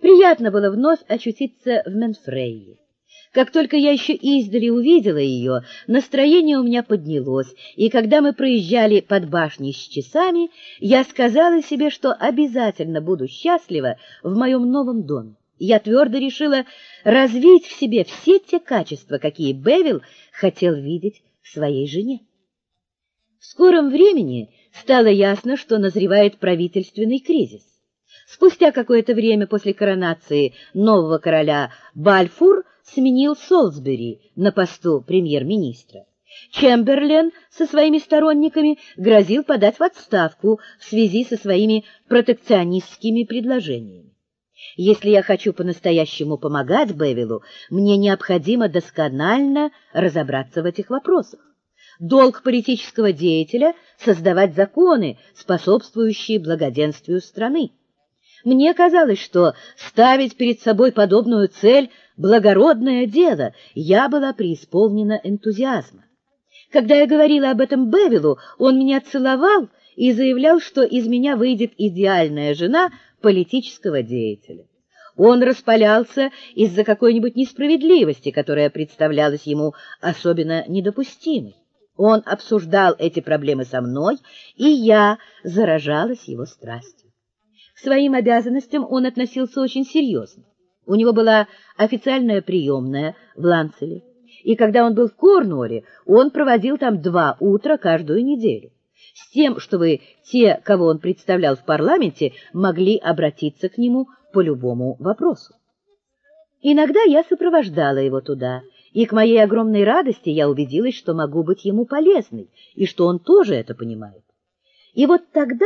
Приятно было вновь очутиться в Менфрейе. Как только я еще издали увидела ее, настроение у меня поднялось, и когда мы проезжали под башней с часами, я сказала себе, что обязательно буду счастлива в моем новом доме. Я твердо решила развить в себе все те качества, какие Бевил хотел видеть в своей жене. В скором времени стало ясно, что назревает правительственный кризис. Спустя какое-то время после коронации нового короля Бальфур сменил Солсбери на посту премьер-министра. Чемберлен со своими сторонниками грозил подать в отставку в связи со своими протекционистскими предложениями. Если я хочу по-настоящему помогать Бевилу, мне необходимо досконально разобраться в этих вопросах. Долг политического деятеля — создавать законы, способствующие благоденствию страны. Мне казалось, что ставить перед собой подобную цель — благородное дело. Я была преисполнена энтузиазма. Когда я говорила об этом Бевилу, он меня целовал и заявлял, что из меня выйдет идеальная жена политического деятеля. Он распалялся из-за какой-нибудь несправедливости, которая представлялась ему особенно недопустимой. Он обсуждал эти проблемы со мной, и я заражалась его страстью. К своим обязанностям он относился очень серьезно. У него была официальная приемная в Ланцеле, и когда он был в Корнуолле, он проводил там 2 утра каждую неделю, с тем, чтобы те, кого он представлял в парламенте, могли обратиться к нему по любому вопросу. Иногда я сопровождала его туда, и к моей огромной радости я убедилась, что могу быть ему полезной, и что он тоже это понимает. И вот тогда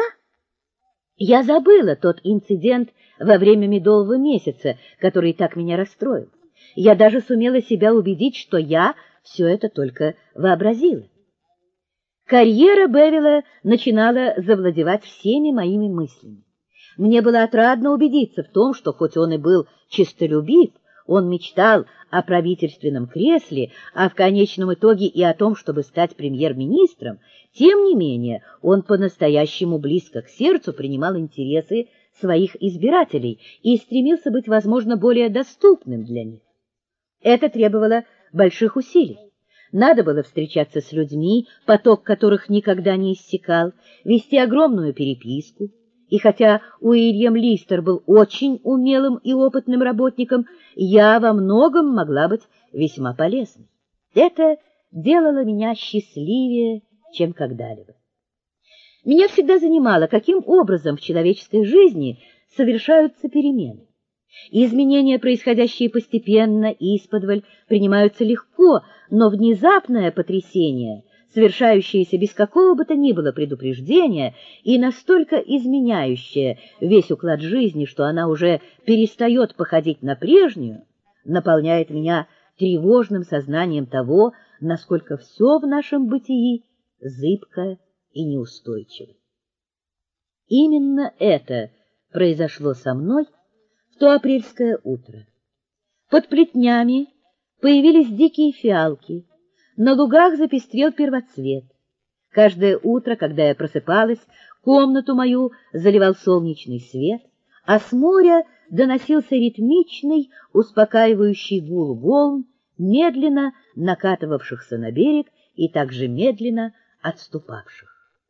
я забыла тот инцидент во время медового месяца, который так меня расстроил. Я даже сумела себя убедить, что я все это только вообразила. Карьера Бевила начинала завладевать всеми моими мыслями. Мне было отрадно убедиться в том, что хоть он и был честолюбив, он мечтал о правительственном кресле, а в конечном итоге и о том, чтобы стать премьер-министром, тем не менее он по-настоящему близко к сердцу принимал интересы своих избирателей и стремился быть, возможно, более доступным для них. Это требовало больших усилий. Надо было встречаться с людьми, поток которых никогда не иссякал, вести огромную переписку. И хотя Уильям Листер был очень умелым и опытным работником, я во многом могла быть весьма полезной. Это делало меня счастливее, чем когда-либо. Меня всегда занимало, каким образом в человеческой жизни совершаются перемены. Изменения, происходящие постепенно и исподволь, принимаются легко, но внезапное потрясение, совершающееся без какого бы то ни было предупреждения и настолько изменяющее весь уклад жизни, что она уже перестает походить на прежнюю, наполняет меня тревожным сознанием того, насколько все в нашем бытии зыбко и неустойчиво. Именно это произошло со мной в то апрельское утро. Под плетнями появились дикие фиалки, на лугах запестрел первоцвет. Каждое утро, когда я просыпалась, комнату мою заливал солнечный свет, а с моря доносился ритмичный, успокаивающий гул волн, медленно накатывавшихся на берег и также медленно отступавших.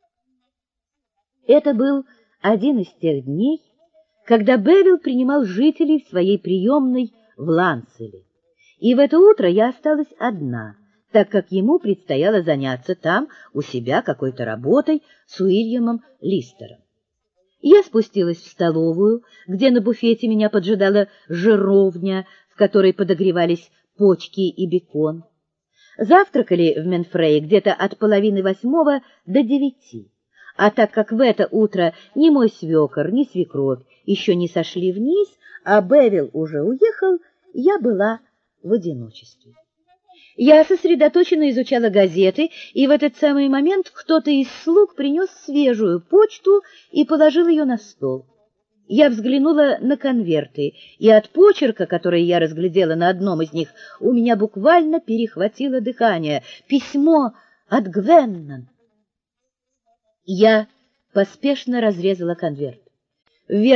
Это был один из тех дней, когда Бевил принимал жителей в своей приемной в Ланцеле. И в это утро я осталась одна, так как ему предстояло заняться там у себя какой-то работой с Уильямом Листером. Я спустилась в столовую, где на буфете меня поджидала жировня, в которой подогревались почки и бекон. Завтракали в Менфрее где-то от 7:30 до 9. А так как в это утро ни мой свекор, ни свекровь еще не сошли вниз, а Бевил уже уехал, я была в одиночестве. Я сосредоточенно изучала газеты, и в этот самый момент кто-то из слуг принес свежую почту и положил ее на стол. Я взглянула на конверты, и от почерка, который я разглядела на одном из них, у меня буквально перехватило дыхание. Письмо от Гвеннон. Я поспешно разрезала конверт.